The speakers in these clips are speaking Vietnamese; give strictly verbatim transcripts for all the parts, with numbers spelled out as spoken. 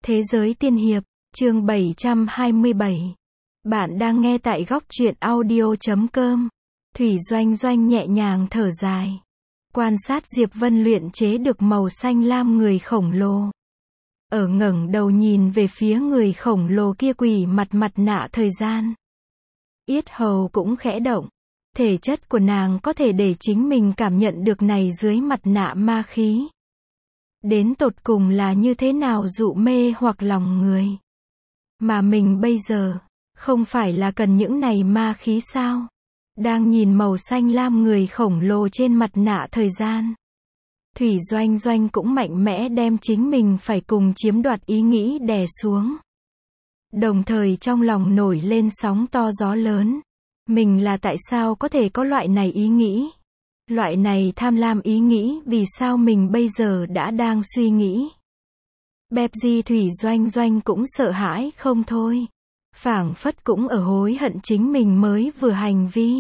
Thế giới tiên hiệp, chương bảy trăm hai mươi bảy. Bạn đang nghe tại góc truyện audio chấm com. Thủy Doanh Doanh nhẹ nhàng thở dài. Quan sát Diệp Vân luyện chế được màu xanh lam người khổng lồ. Ở ngẩng đầu nhìn về phía người khổng lồ kia quỳ mặt mặt nạ thời gian. Yết hầu cũng khẽ động. Thể chất của nàng có thể để chính mình cảm nhận được này dưới mặt nạ ma khí. Đến tột cùng là như thế nào dụ mê hoặc lòng người. Mà mình bây giờ, không phải là cần những này ma khí sao? Đang nhìn màu xanh lam người khổng lồ trên mặt nạ thời gian. Thủy Doanh Doanh cũng mạnh mẽ đem chính mình phải cùng chiếm đoạt ý nghĩ đè xuống. Đồng thời trong lòng nổi lên sóng to gió lớn. Mình là tại sao có thể có loại này ý nghĩ? Loại này tham lam ý nghĩ vì sao mình bây giờ đã đang suy nghĩ. Bẹp gì Thủy Doanh Doanh cũng sợ hãi không thôi. Phảng phất cũng ở hối hận chính mình mới vừa hành vi.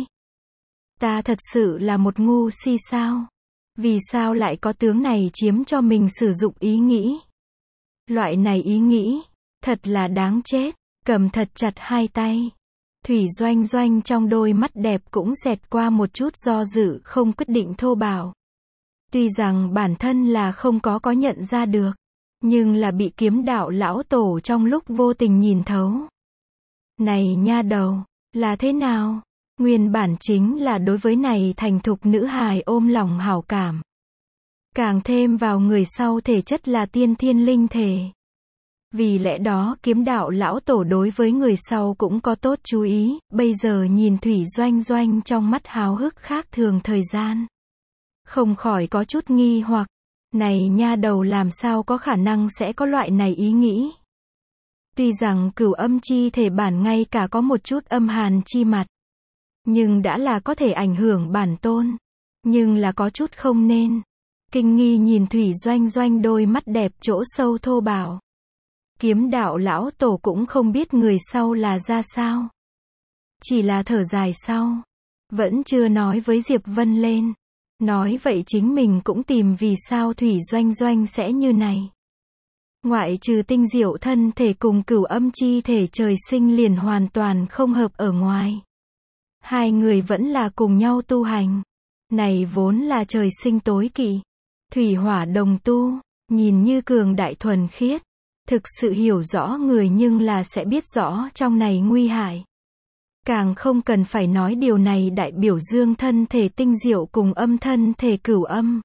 Ta thật sự là một ngu si sao? Vì sao lại có tướng này chiếm cho mình sử dụng ý nghĩ? Loại này ý nghĩ, thật là đáng chết, cầm thật chặt hai tay. Thủy Doanh Doanh trong đôi mắt đẹp cũng xẹt qua một chút do dự không quyết định thô bạo. Tuy rằng bản thân là không có có nhận ra được, nhưng là bị kiếm đạo lão tổ trong lúc vô tình nhìn thấu. Này nha đầu, là thế nào? Nguyên bản chính là đối với này thành thục nữ hài ôm lòng hảo cảm. Càng thêm vào người sau thể chất là tiên thiên linh thể. Vì lẽ đó kiếm đạo lão tổ đối với người sau cũng có tốt chú ý, bây giờ nhìn Thủy Doanh Doanh trong mắt háo hức khác thường thời gian. Không khỏi có chút nghi hoặc, này nha đầu làm sao có khả năng sẽ có loại này ý nghĩ. Tuy rằng cửu âm chi thể bản ngay cả có một chút âm hàn chi mặt, nhưng đã là có thể ảnh hưởng bản tôn, nhưng là có chút không nên. Kinh nghi nhìn Thủy Doanh Doanh đôi mắt đẹp chỗ sâu thô bạo. Kiếm đạo lão tổ cũng không biết người sau là ra sao. Chỉ là thở dài sau. Vẫn chưa nói với Diệp Vân lên. Nói vậy chính mình cũng tìm vì sao Thủy Doanh Doanh sẽ như này. Ngoại trừ tinh diệu thân thể cùng cửu âm chi thể trời sinh liền hoàn toàn không hợp ở ngoài. Hai người vẫn là cùng nhau tu hành. Này vốn là trời sinh tối kỵ. Thủy hỏa đồng tu, nhìn như cường đại thuần khiết. Thực sự hiểu rõ người nhưng là sẽ biết rõ trong này nguy hại. Càng không cần phải nói điều này đại biểu dương thân thể tinh diệu cùng âm thân thể cửu âm.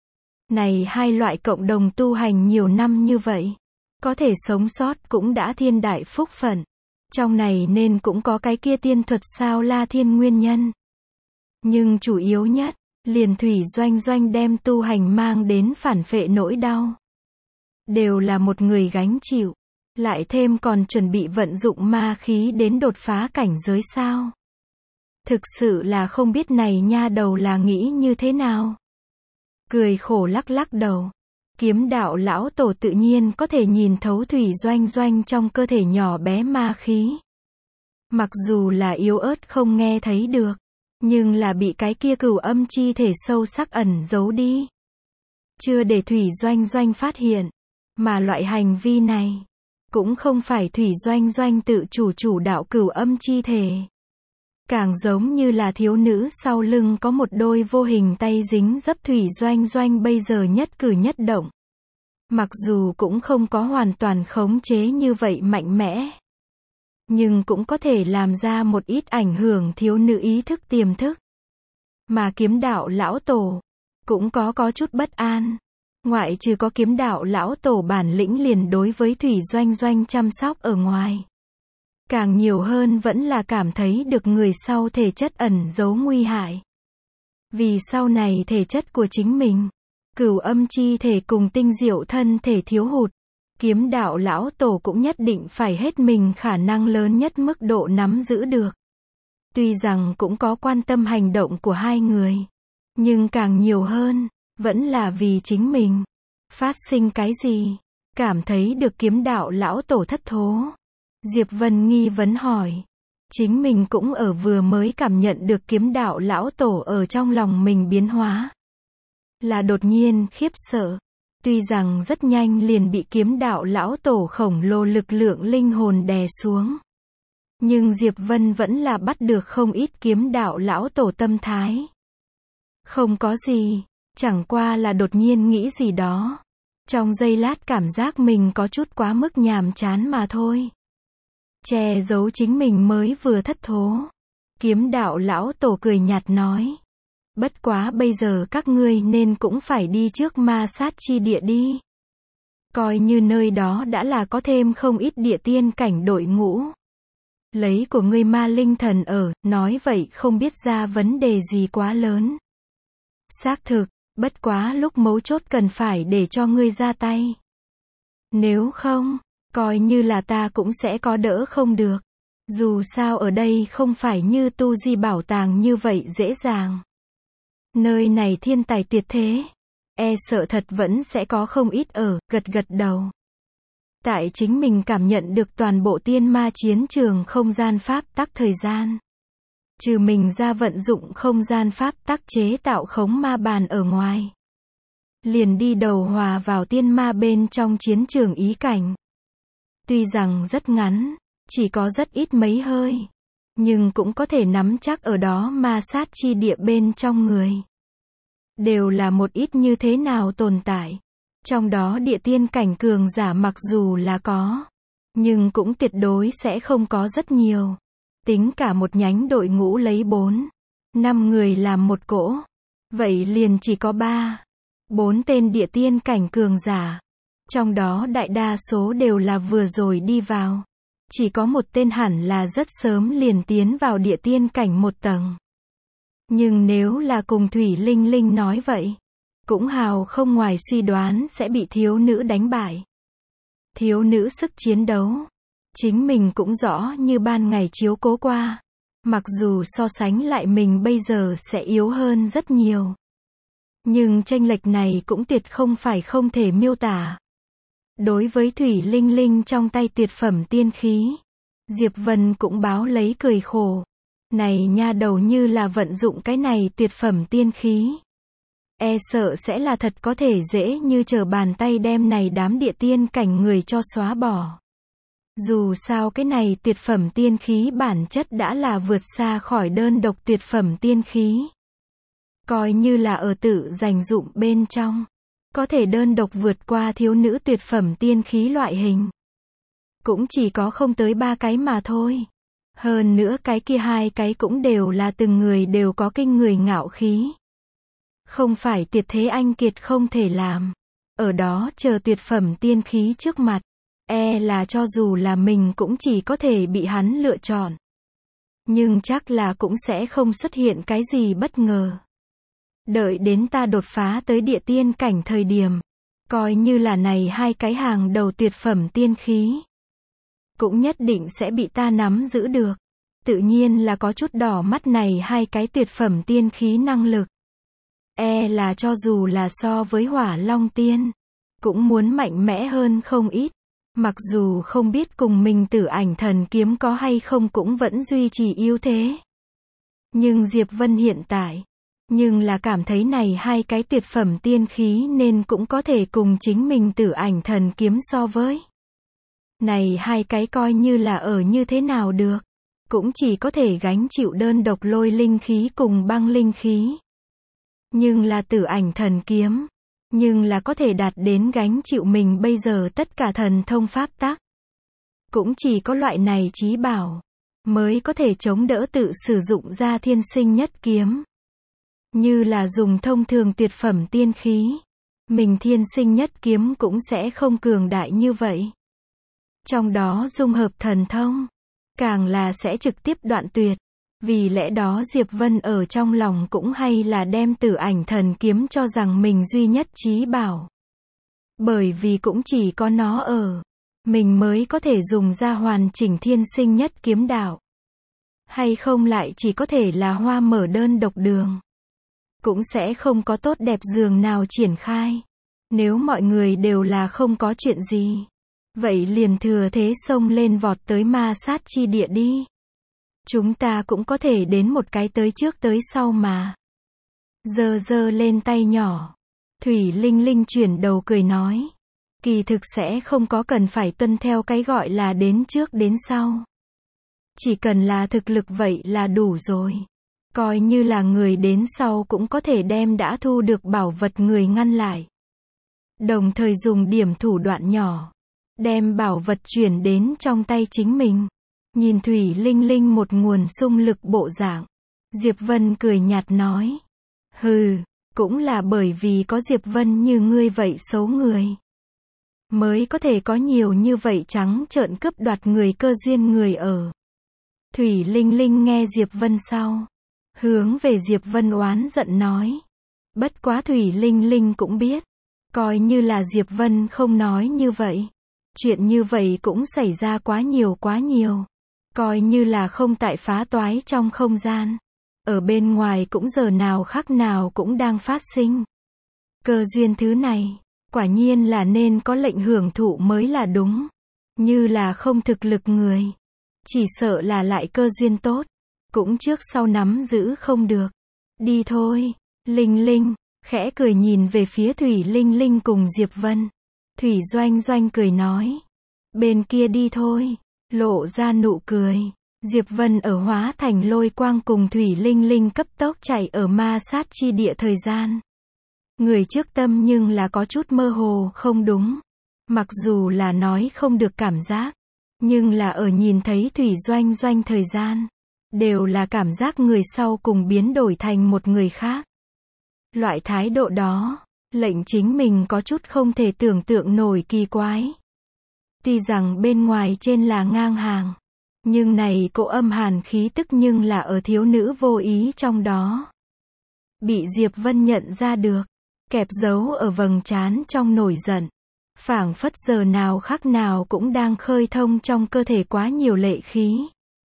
Này hai loại cộng đồng tu hành nhiều năm như vậy. Có thể sống sót cũng đã thiên đại phúc phận. Trong này nên cũng có cái kia tiên thuật sao la thiên nguyên nhân. Nhưng chủ yếu nhất, liền Thủy Doanh Doanh đem tu hành mang đến phản phệ nỗi đau. Đều là một người gánh chịu. Lại thêm còn chuẩn bị vận dụng ma khí đến đột phá cảnh giới sao. Thực sự là không biết này nha đầu là nghĩ như thế nào. Cười khổ lắc lắc đầu. Kiếm đạo lão tổ tự nhiên có thể nhìn thấu Thủy Doanh Doanh trong cơ thể nhỏ bé ma khí. Mặc dù là yếu ớt không nghe thấy được, nhưng là bị cái kia cửu âm chi thể sâu sắc ẩn giấu đi. Chưa để Thủy Doanh Doanh phát hiện. Mà loại hành vi này, cũng không phải Thủy Doanh Doanh tự chủ chủ đạo cửu âm chi thể. Càng giống như là thiếu nữ sau lưng có một đôi vô hình tay dính dấp Thủy Doanh Doanh bây giờ nhất cử nhất động. Mặc dù cũng không có hoàn toàn khống chế như vậy mạnh mẽ. Nhưng cũng có thể làm ra một ít ảnh hưởng thiếu nữ ý thức tiềm thức. Mà kiếm đạo lão tổ, cũng có có chút bất an. Ngoại trừ có kiếm đạo lão tổ bản lĩnh liền đối với Thủy Doanh Doanh chăm sóc ở ngoài. Càng nhiều hơn vẫn là cảm thấy được người sau thể chất ẩn giấu nguy hại. Vì sau này thể chất của chính mình, cửu âm chi thể cùng tinh diệu thân thể thiếu hụt, kiếm đạo lão tổ cũng nhất định phải hết mình khả năng lớn nhất mức độ nắm giữ được. Tuy rằng cũng có quan tâm hành động của hai người, nhưng càng nhiều hơn, vẫn là vì chính mình. Phát sinh cái gì? Cảm thấy được kiếm đạo lão tổ thất thố. Diệp Vân nghi vấn hỏi. Chính mình cũng ở vừa mới cảm nhận được kiếm đạo lão tổ ở trong lòng mình biến hóa. Là đột nhiên khiếp sợ. Tuy rằng rất nhanh liền bị kiếm đạo lão tổ khổng lồ lực lượng linh hồn đè xuống. Nhưng Diệp Vân vẫn là bắt được không ít kiếm đạo lão tổ tâm thái. Không có gì, chẳng qua là đột nhiên nghĩ gì đó. Trong giây lát cảm giác mình có chút quá mức nhàm chán mà thôi. Che giấu chính mình mới vừa thất thố. Kiếm đạo lão tổ cười nhạt nói. Bất quá bây giờ các ngươi nên cũng phải đi trước ma sát chi địa đi. Coi như nơi đó đã là có thêm không ít địa tiên cảnh đội ngũ. Lấy của ngươi ma linh thần ở, nói vậy không biết ra vấn đề gì quá lớn. Xác thực, bất quá lúc mấu chốt cần phải để cho ngươi ra tay. Nếu không, coi như là ta cũng sẽ có đỡ không được. Dù sao ở đây không phải như tu di bảo tàng như vậy dễ dàng. Nơi này thiên tài tuyệt thế. E sợ thật vẫn sẽ có không ít ở, gật gật đầu. Tại chính mình cảm nhận được toàn bộ tiên ma chiến trường không gian pháp tắc thời gian. Trừ mình ra vận dụng không gian pháp tắc chế tạo khống ma bàn ở ngoài. Liền đi đầu hòa vào tiên ma bên trong chiến trường ý cảnh. Tuy rằng rất ngắn, chỉ có rất ít mấy hơi. Nhưng cũng có thể nắm chắc ở đó ma sát chi địa bên trong người. Đều là một ít như thế nào tồn tại. Trong đó địa tiên cảnh cường giả mặc dù là có. Nhưng cũng tuyệt đối sẽ không có rất nhiều. Tính cả một nhánh đội ngũ lấy bốn, năm người làm một cỗ. Vậy liền chỉ có ba, bốn tên địa tiên cảnh cường giả. Trong đó đại đa số đều là vừa rồi đi vào. Chỉ có một tên hẳn là rất sớm liền tiến vào địa tiên cảnh một tầng. Nhưng nếu là cùng Thủy Linh Linh nói vậy, cũng hào không ngoài suy đoán sẽ bị thiếu nữ đánh bại. Thiếu nữ sức chiến đấu, chính mình cũng rõ như ban ngày chiếu cố qua. Mặc dù so sánh lại mình bây giờ sẽ yếu hơn rất nhiều. Nhưng chênh lệch này cũng tuyệt không phải không thể miêu tả. Đối với Thủy Linh Linh trong tay tuyệt phẩm tiên khí, Diệp Vân cũng báo lấy cười khổ. Này nha đầu như là vận dụng cái này tuyệt phẩm tiên khí. E sợ sẽ là thật có thể dễ như trở bàn tay đem này đám địa tiên cảnh người cho xóa bỏ. Dù sao cái này tuyệt phẩm tiên khí bản chất đã là vượt xa khỏi đơn độc tuyệt phẩm tiên khí. Coi như là ở tự dành dụng bên trong. Có thể đơn độc vượt qua thiếu nữ tuyệt phẩm tiên khí loại hình. Cũng chỉ có không tới ba cái mà thôi. Hơn nữa cái kia hai cái cũng đều là từng người đều có kinh người ngạo khí. Không phải tuyệt thế anh kiệt không thể làm. Ở đó chờ tuyệt phẩm tiên khí trước mặt. E là cho dù là mình cũng chỉ có thể bị hắn lựa chọn. Nhưng chắc là cũng sẽ không xuất hiện cái gì bất ngờ. Đợi đến ta đột phá tới địa tiên cảnh thời điểm. Coi như là này hai cái hàng đầu tuyệt phẩm tiên khí. Cũng nhất định sẽ bị ta nắm giữ được. Tự nhiên là có chút đỏ mắt này hai cái tuyệt phẩm tiên khí năng lực. E là cho dù là so với Hỏa Long Tiên. Cũng muốn mạnh mẽ hơn không ít. Mặc dù không biết cùng mình Tử Ảnh Thần Kiếm có hay không cũng vẫn duy trì ưu thế. Nhưng Diệp Vân hiện tại. Nhưng là cảm thấy này hai cái tuyệt phẩm tiên khí nên cũng có thể cùng chính mình Tử Ảnh Thần Kiếm so với. Này hai cái coi như là ở như thế nào được. Cũng chỉ có thể gánh chịu đơn độc lôi linh khí cùng băng linh khí. Nhưng là Tử Ảnh Thần Kiếm. Nhưng là có thể đạt đến gánh chịu mình bây giờ tất cả thần thông pháp tắc. Cũng chỉ có loại này chí bảo. Mới có thể chống đỡ tự sử dụng ra thiên sinh nhất kiếm. Như là dùng thông thường tuyệt phẩm tiên khí. Mình thiên sinh nhất kiếm cũng sẽ không cường đại như vậy. Trong đó dung hợp thần thông. Càng là sẽ trực tiếp đoạn tuyệt. Vì lẽ đó Diệp Vân ở trong lòng cũng hay là đem Tử Ảnh Thần Kiếm cho rằng mình duy nhất chí bảo. Bởi vì cũng chỉ có nó ở. Mình mới có thể dùng ra hoàn chỉnh thiên sinh nhất kiếm đạo. Hay không lại chỉ có thể là hoa mở đơn độc đường. Cũng sẽ không có tốt đẹp giường nào triển khai. Nếu mọi người đều là không có chuyện gì. Vậy liền thừa thế xông lên vọt tới ma sát chi địa đi. Chúng ta cũng có thể đến một cái tới trước tới sau mà. Giơ giơ lên tay nhỏ. Thủy Linh Linh chuyển đầu cười nói. Kỳ thực sẽ không có cần phải tuân theo cái gọi là đến trước đến sau. Chỉ cần là thực lực vậy là đủ rồi. Coi như là người đến sau cũng có thể đem đã thu được bảo vật người ngăn lại. Đồng thời dùng điểm thủ đoạn nhỏ. Đem bảo vật chuyển đến trong tay chính mình. Nhìn Thủy Linh Linh một nguồn xung lực bộ dạng. Diệp Vân cười nhạt nói. Hừ, cũng là bởi vì có Diệp Vân như ngươi vậy xấu người. Mới có thể có nhiều như vậy trắng trợn cướp đoạt người cơ duyên người ở. Thủy Linh Linh nghe Diệp Vân sau. Hướng về Diệp Vân oán giận nói. Bất quá Thủy Linh Linh cũng biết. Coi như là Diệp Vân không nói như vậy. Chuyện như vậy cũng xảy ra quá nhiều quá nhiều. Coi như là không tại phá toái trong không gian. Ở bên ngoài cũng giờ nào khác nào cũng đang phát sinh. Cơ duyên thứ này, quả nhiên là nên có lệnh hưởng thụ mới là đúng. Như là không thực lực người. Chỉ sợ là lại cơ duyên tốt. Cũng trước sau nắm giữ không được. Đi thôi, Linh Linh, khẽ cười nhìn về phía Thủy Linh Linh cùng Diệp Vân. Thủy Doanh Doanh cười nói. Bên kia đi thôi, lộ ra nụ cười. Diệp Vân ở hóa thành lôi quang cùng Thủy Linh Linh cấp tốc chạy ở ma sát chi địa thời gian. Người trước tâm nhưng là có chút mơ hồ không đúng. Mặc dù là nói không được cảm giác. Nhưng là ở nhìn thấy Thủy Doanh Doanh thời gian. Đều là cảm giác người sau cùng biến đổi thành một người khác. Loại thái độ đó, lệnh chính mình có chút không thể tưởng tượng nổi kỳ quái. Tuy rằng bên ngoài trên là ngang hàng. Nhưng này cỗ âm hàn khí tức nhưng là ở thiếu nữ vô ý trong đó. Bị Diệp Vân nhận ra được. Kẹp giấu ở vầng trán trong nổi giận. Phảng phất giờ nào khác nào cũng đang khơi thông trong cơ thể quá nhiều lệ khí.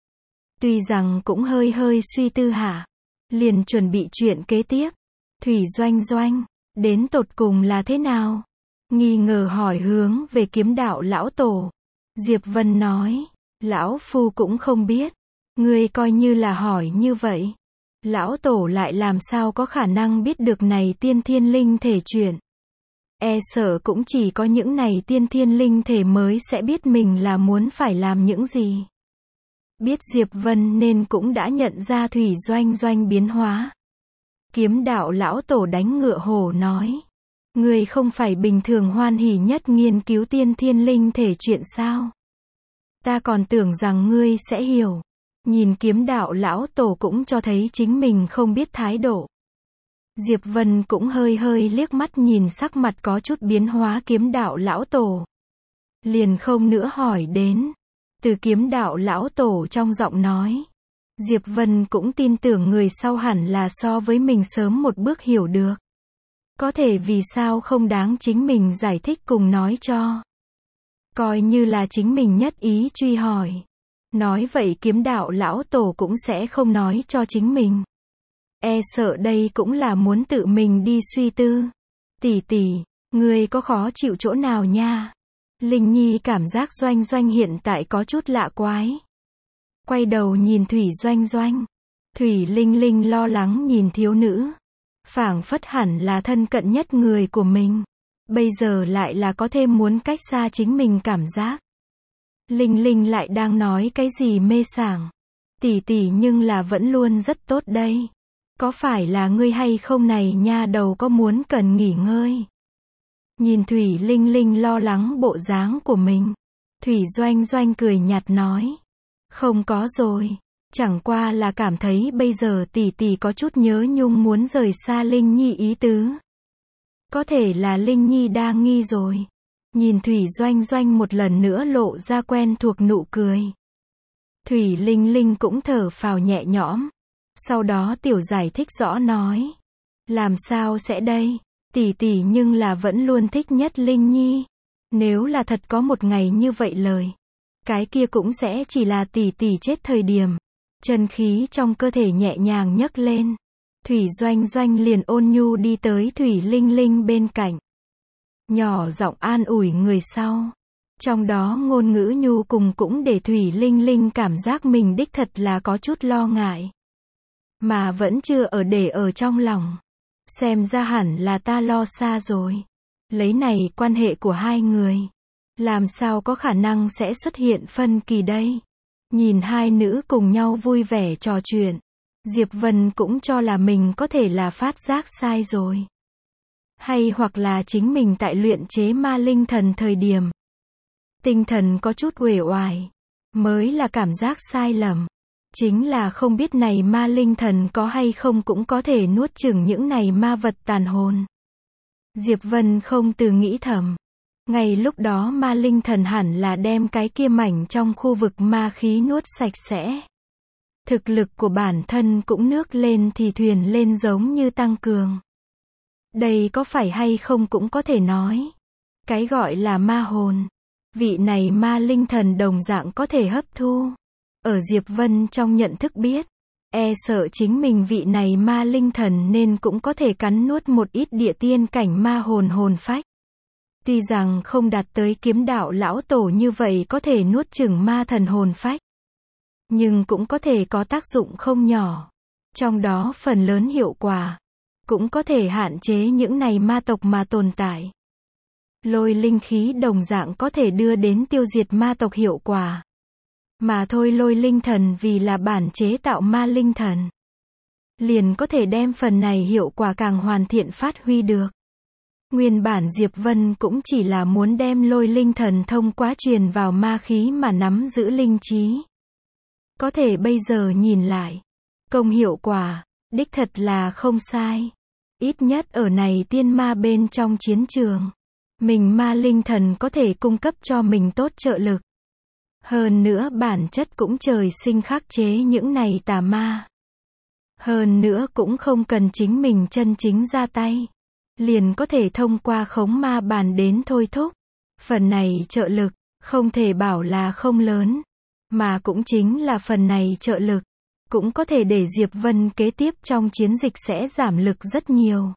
Tuy rằng cũng hơi hơi suy tư hạ. Liền chuẩn bị chuyện kế tiếp. Thủy Doanh Doanh, đến tột cùng là thế nào? Nghi ngờ hỏi hướng về kiếm đạo lão tổ. Diệp Vân nói. Lão Phu cũng không biết. Ngươi coi như là hỏi như vậy. Lão Tổ lại làm sao có khả năng biết được này tiên thiên linh thể chuyện. E sợ cũng chỉ có những này tiên thiên linh thể mới sẽ biết mình là muốn phải làm những gì. Biết Diệp Vân nên cũng đã nhận ra Thủy Doanh Doanh biến hóa. Kiếm đạo lão tổ đánh ngựa hổ nói. Ngươi không phải bình thường hoan hỉ nhất nghiên cứu tiên thiên linh thể chuyện sao? Ta còn tưởng rằng ngươi sẽ hiểu. Nhìn kiếm đạo lão tổ cũng cho thấy chính mình không biết thái độ. Diệp Vân cũng hơi hơi liếc mắt nhìn sắc mặt có chút biến hóa kiếm đạo lão tổ. Liền không nữa hỏi đến. Từ kiếm đạo lão tổ trong giọng nói. Diệp Vân cũng tin tưởng người sau hẳn là so với mình sớm một bước hiểu được. Có thể vì sao không đáng chính mình giải thích cùng nói cho. Coi như là chính mình nhất ý truy hỏi. Nói vậy kiếm đạo lão tổ cũng sẽ không nói cho chính mình. E sợ đây cũng là muốn tự mình đi suy tư. Tỷ tỷ, ngươi có khó chịu chỗ nào nha? Linh Nhi cảm giác Doanh Doanh hiện tại có chút lạ quái. Quay đầu nhìn Thủy Doanh Doanh. Thủy Linh Linh lo lắng nhìn thiếu nữ. Phảng phất hẳn là thân cận nhất người của mình. Bây giờ lại là có thêm muốn cách xa chính mình cảm giác. Linh Linh lại đang nói cái gì mê sảng. Tỷ tỷ nhưng là vẫn luôn rất tốt đây. Có phải là ngươi hay không này nha đầu có muốn cần nghỉ ngơi? Nhìn Thủy Linh Linh lo lắng bộ dáng của mình. Thủy Doanh Doanh cười nhạt nói. Không có rồi. Chẳng qua là cảm thấy bây giờ tỷ tỷ có chút nhớ nhung muốn rời xa Linh Nhi ý tứ. Có thể là Linh Nhi đa nghi rồi. Nhìn Thủy Doanh Doanh một lần nữa lộ ra quen thuộc nụ cười. Thủy Linh Linh cũng thở phào nhẹ nhõm. Sau đó tiểu giải thích rõ nói. Làm sao sẽ đây? Tỷ tỷ nhưng là vẫn luôn thích nhất Linh Nhi. Nếu là thật có một ngày như vậy lời. Cái kia cũng sẽ chỉ là tỷ tỷ chết thời điểm. Chân khí trong cơ thể nhẹ nhàng nhấc lên. Thủy Doanh Doanh liền ôn nhu đi tới Thủy Linh Linh bên cạnh. Nhỏ giọng an ủi người sau. Trong đó ngôn ngữ nhu cùng cũng để Thủy Linh Linh cảm giác mình đích thật là có chút lo ngại. Mà vẫn chưa ở để ở trong lòng. Xem ra hẳn là ta lo xa rồi. Lấy này quan hệ của hai người. Làm sao có khả năng sẽ xuất hiện phân kỳ đây? Nhìn hai nữ cùng nhau vui vẻ trò chuyện. Diệp Vân cũng cho là mình có thể là phát giác sai rồi. Hay hoặc là chính mình tại luyện chế ma linh thần thời điểm. Tinh thần có chút uể oải. Mới là cảm giác sai lầm. Chính là không biết này ma linh thần có hay không cũng có thể nuốt chửng những này ma vật tàn hồn. Diệp Vân không từ nghĩ thầm. Ngay lúc đó ma linh thần hẳn là đem cái kia mảnh trong khu vực ma khí nuốt sạch sẽ. Thực lực của bản thân cũng nước lên thì thuyền lên giống như tăng cường. Đây có phải hay không cũng có thể nói. Cái gọi là ma hồn. Vị này ma linh thần đồng dạng có thể hấp thu. Ở Diệp Vân trong nhận thức biết. E sợ chính mình vị này ma linh thần nên cũng có thể cắn nuốt một ít địa tiên cảnh ma hồn hồn phách. Tuy rằng không đạt tới kiếm đạo lão tổ như vậy có thể nuốt chửng ma thần hồn phách. Nhưng cũng có thể có tác dụng không nhỏ. Trong đó phần lớn hiệu quả. Cũng có thể hạn chế những này ma tộc mà tồn tại. Lôi linh khí đồng dạng có thể đưa đến tiêu diệt ma tộc hiệu quả. Mà thôi lôi linh thần vì là bản chế tạo ma linh thần. Liền có thể đem phần này hiệu quả càng hoàn thiện phát huy được. Nguyên bản Diệp Vân cũng chỉ là muốn đem lôi linh thần thông qua truyền vào ma khí mà nắm giữ linh trí. Có thể bây giờ nhìn lại. Công hiệu quả, đích thật là không sai. Ít nhất ở này tiên ma bên trong chiến trường. Mình ma linh thần có thể cung cấp cho mình tốt trợ lực. Hơn nữa bản chất cũng trời sinh khắc chế những này tà ma. Hơn nữa cũng không cần chính mình chân chính ra tay. Liền có thể thông qua khống ma bàn đến thôi thúc. Phần này trợ lực, không thể bảo là không lớn. Mà cũng chính là phần này trợ lực. Cũng có thể để Diệp Vân kế tiếp trong chiến dịch sẽ giảm lực rất nhiều.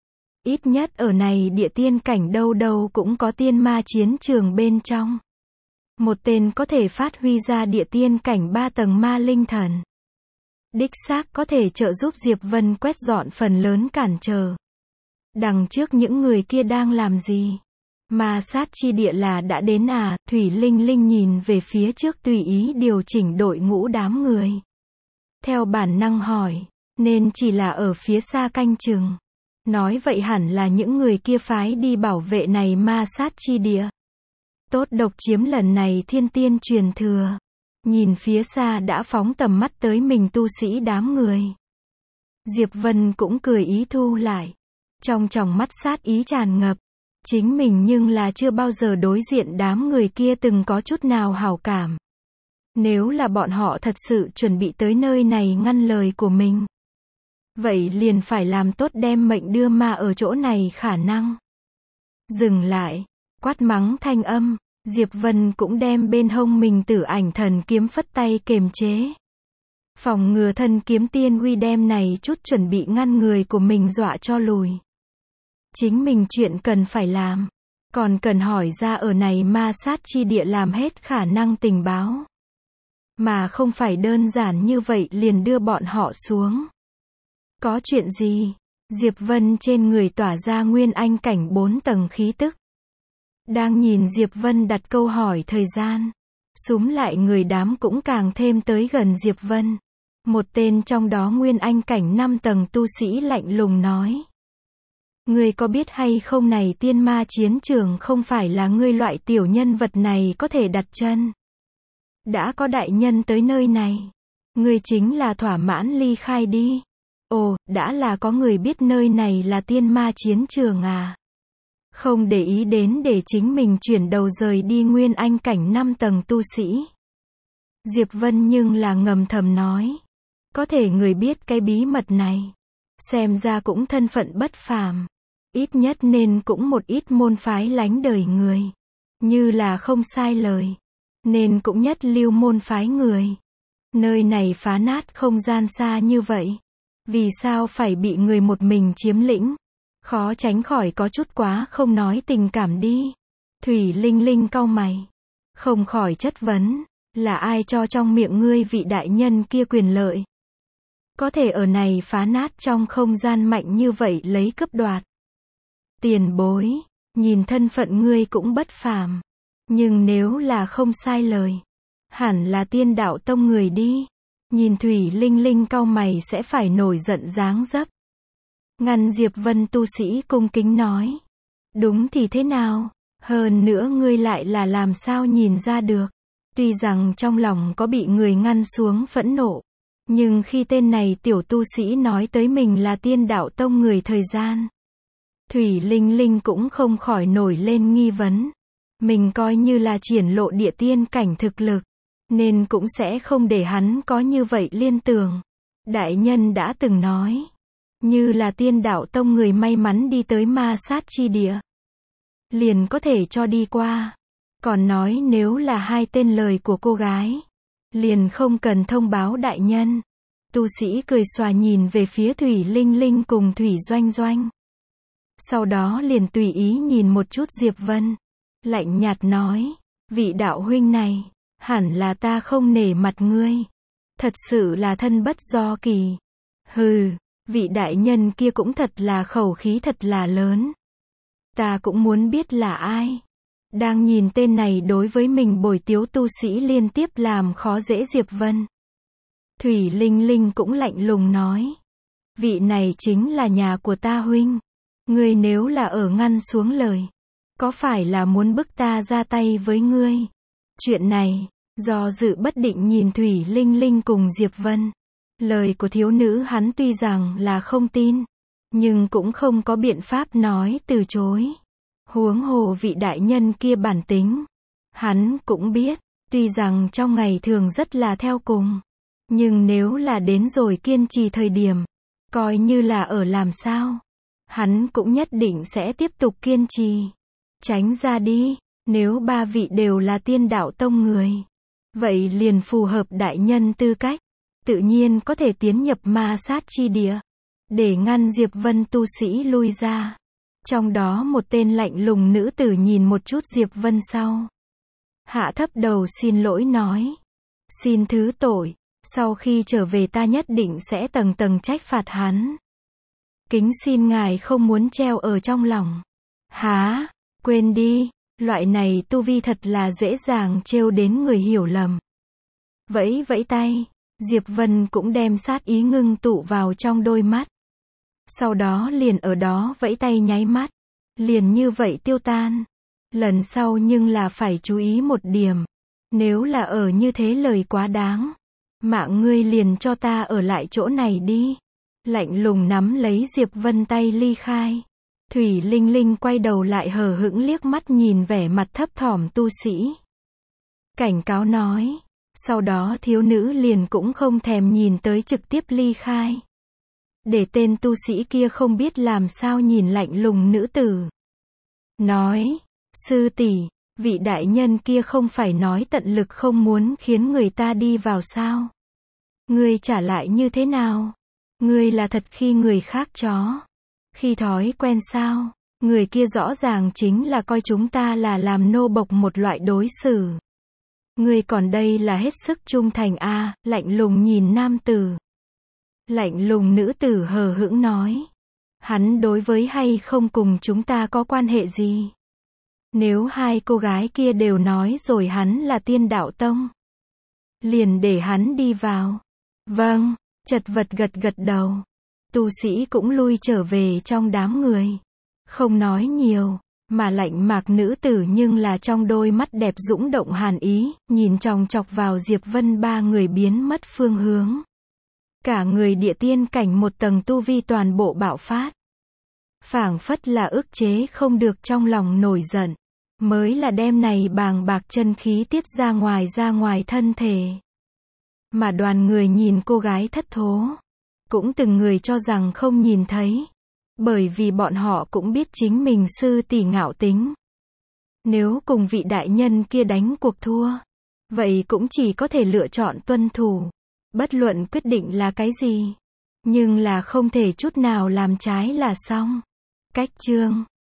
Ít nhất ở này địa tiên cảnh đâu đâu cũng có tiên ma chiến trường bên trong. Một tên có thể phát huy ra địa tiên cảnh ba tầng ma linh thần. Đích xác có thể trợ giúp Diệp Vân quét dọn phần lớn cản trở. Đằng trước những người kia đang làm gì? Ma sát chi địa là đã đến à? Thủy Linh Linh nhìn về phía trước tùy ý điều chỉnh đội ngũ đám người. Theo bản năng hỏi, nên chỉ là ở phía xa canh chừng. Nói vậy hẳn là những người kia phái đi bảo vệ này ma sát chi địa. Tốt độc chiếm lần này thiên tiên truyền thừa. Nhìn phía xa đã phóng tầm mắt tới mình tu sĩ đám người. Diệp Vân cũng cười ý thu lại. Trong tròng mắt sát ý tràn ngập. Chính mình nhưng là chưa bao giờ đối diện đám người kia từng có chút nào hảo cảm. Nếu là bọn họ thật sự chuẩn bị tới nơi này ngăn lời của mình. Vậy liền phải làm tốt đem mệnh đưa ma ở chỗ này khả năng. Dừng lại. Quát mắng thanh âm. Diệp Vân cũng đem bên hông mình tử ảnh thần kiếm phất tay kềm chế. Phòng ngừa thân kiếm tiên uy đem này chút chuẩn bị ngăn người của mình dọa cho lùi. Chính mình chuyện cần phải làm. Còn cần hỏi ra ở này ma sát chi địa làm hết khả năng tình báo. Mà không phải đơn giản như vậy liền đưa bọn họ xuống. Có chuyện gì? Diệp Vân trên người tỏa ra nguyên anh cảnh bốn tầng khí tức. Đang nhìn Diệp Vân đặt câu hỏi thời gian. Súm lại người đám cũng càng thêm tới gần Diệp Vân. Một tên trong đó nguyên anh cảnh năm tầng tu sĩ lạnh lùng nói. Ngươi có biết hay không này tiên ma chiến trường không phải là ngươi loại tiểu nhân vật này có thể đặt chân. Đã có đại nhân tới nơi này. Ngươi chính là thỏa mãn ly khai đi. Ồ, đã là có người biết nơi này là tiên ma chiến trường à. Không để ý đến để chính mình chuyển đầu rời đi nguyên anh cảnh năm tầng tu sĩ. Diệp Vân nhưng là ngầm thầm nói. Có thể người biết cái bí mật này. Xem ra cũng thân phận bất phàm. Ít nhất nên cũng một ít môn phái lánh đời người. Như là không sai lời. Nên cũng nhất lưu môn phái người. Nơi này phá nát không gian xa như vậy. Vì sao phải bị người một mình chiếm lĩnh? Khó tránh khỏi có chút quá không nói tình cảm đi. Thủy Linh Linh cau mày. Không khỏi chất vấn. Là ai cho trong miệng ngươi vị đại nhân kia quyền lợi? có thể ở này phá nát trong không gian mạnh như vậy lấy cướp đoạt. Tiền bối, nhìn thân phận ngươi cũng bất phàm. Nhưng nếu là không sai lời, hẳn là tiên đạo tông người đi. Nhìn Thủy Linh Linh cau mày sẽ phải nổi giận dáng dấp. Ngăn Diệp Vân tu sĩ cung kính nói. Đúng thì thế nào? Hơn nữa ngươi lại là làm sao nhìn ra được? Tuy rằng trong lòng có bị người ngăn xuống phẫn nộ, nhưng khi tên này tiểu tu sĩ nói tới mình là tiên đạo tông người thời gian, Thủy Linh Linh cũng không khỏi nổi lên nghi vấn. Mình coi như là triển lộ địa tiên cảnh thực lực, nên cũng sẽ không để hắn có như vậy liên tưởng. Đại nhân đã từng nói, như là tiên đạo tông người may mắn đi tới ma sát chi địa, liền có thể cho đi qua. Còn nói nếu là hai tên lời của cô gái, liền không cần thông báo đại nhân. Tu sĩ cười xòa nhìn về phía Thủy Linh Linh cùng Thủy Doanh Doanh. Sau đó liền tùy ý nhìn một chút Diệp Vân. Lạnh nhạt nói, vị đạo huynh này, hẳn là ta không nể mặt ngươi. Thật sự là thân bất do kỳ. Hừ, vị đại nhân kia cũng thật là khẩu khí thật là lớn. Ta cũng muốn biết là ai. Đang nhìn tên này đối với mình bồi tiếu tu sĩ liên tiếp làm khó dễ Diệp Vân. Thủy Linh Linh cũng lạnh lùng nói. Vị này chính là nhà của ta huynh. Ngươi nếu là ở ngăn xuống lời, có phải là muốn bức ta ra tay với ngươi? Chuyện này, do dự bất định nhìn Thủy Linh Linh cùng Diệp Vân. Lời của thiếu nữ hắn tuy rằng là không tin, nhưng cũng không có biện pháp nói từ chối. Huống hồ vị đại nhân kia bản tính, hắn cũng biết, tuy rằng trong ngày thường rất là theo cùng, nhưng nếu là đến rồi kiên trì thời điểm, coi như là ở làm sao, hắn cũng nhất định sẽ tiếp tục kiên trì. Tránh ra đi, nếu ba vị đều là tiên đạo tông người, vậy liền phù hợp đại nhân tư cách, tự nhiên có thể tiến nhập ma sát chi địa, để ngăn Diệp Vân tu sĩ lui ra. Trong đó một tên lạnh lùng nữ tử nhìn một chút Diệp Vân sau, hạ thấp đầu xin lỗi nói. Xin thứ tội, sau khi trở về ta nhất định sẽ tầng tầng trách phạt hắn. Kính xin ngài không muốn treo ở trong lòng. Há, quên đi, loại này tu vi thật là dễ dàng trêu đến người hiểu lầm. Vẫy vẫy tay, Diệp Vân cũng đem sát ý ngưng tụ vào trong đôi mắt. Sau đó liền ở đó vẫy tay nháy mắt, liền như vậy tiêu tan. Lần sau nhưng là phải chú ý một điểm, nếu là ở như thế lời quá đáng, mạng ngươi liền cho ta ở lại chỗ này đi. Lạnh lùng nắm lấy Diệp Vân tay ly khai. Thủy Linh Linh quay đầu lại hờ hững liếc mắt nhìn vẻ mặt thấp thỏm tu sĩ, cảnh cáo nói. Sau đó thiếu nữ liền cũng không thèm nhìn tới trực tiếp ly khai, để tên tu sĩ kia không biết làm sao nhìn lạnh lùng nữ tử. Nói, sư tỷ, vị đại nhân kia không phải nói tận lực không muốn khiến người ta đi vào sao? Ngươi trả lại như thế nào? Ngươi là thật khi người khác chó, khi thói quen sao? Người kia rõ ràng chính là coi chúng ta là làm nô bộc một loại đối xử. Ngươi còn đây là hết sức trung thành a, à, lạnh lùng nhìn nam tử. Lạnh lùng nữ tử hờ hững nói. Hắn đối với hay không cùng chúng ta có quan hệ gì? Nếu hai cô gái kia đều nói rồi hắn là tiên đạo tông, liền để hắn đi vào. Vâng, chật vật gật gật đầu. Tu sĩ cũng lui trở về trong đám người. Không nói nhiều, mà lạnh mạc nữ tử nhưng là trong đôi mắt đẹp dũng động hàn ý, nhìn chòng chọc vào Diệp Vân ba người biến mất phương hướng. Cả người địa tiên cảnh một tầng tu vi toàn bộ bạo phát. Phảng phất là ức chế không được trong lòng nổi giận, mới là đem này bàng bạc chân khí tiết ra ngoài ra ngoài thân thể. Mà đoàn người nhìn cô gái thất thố, cũng từng người cho rằng không nhìn thấy, bởi vì bọn họ cũng biết chính mình sư tỷ ngạo tính. Nếu cùng vị đại nhân kia đánh cuộc thua, vậy cũng chỉ có thể lựa chọn tuân thủ, bất luận quyết định là cái gì, nhưng là không thể chút nào làm trái là xong. Cách chương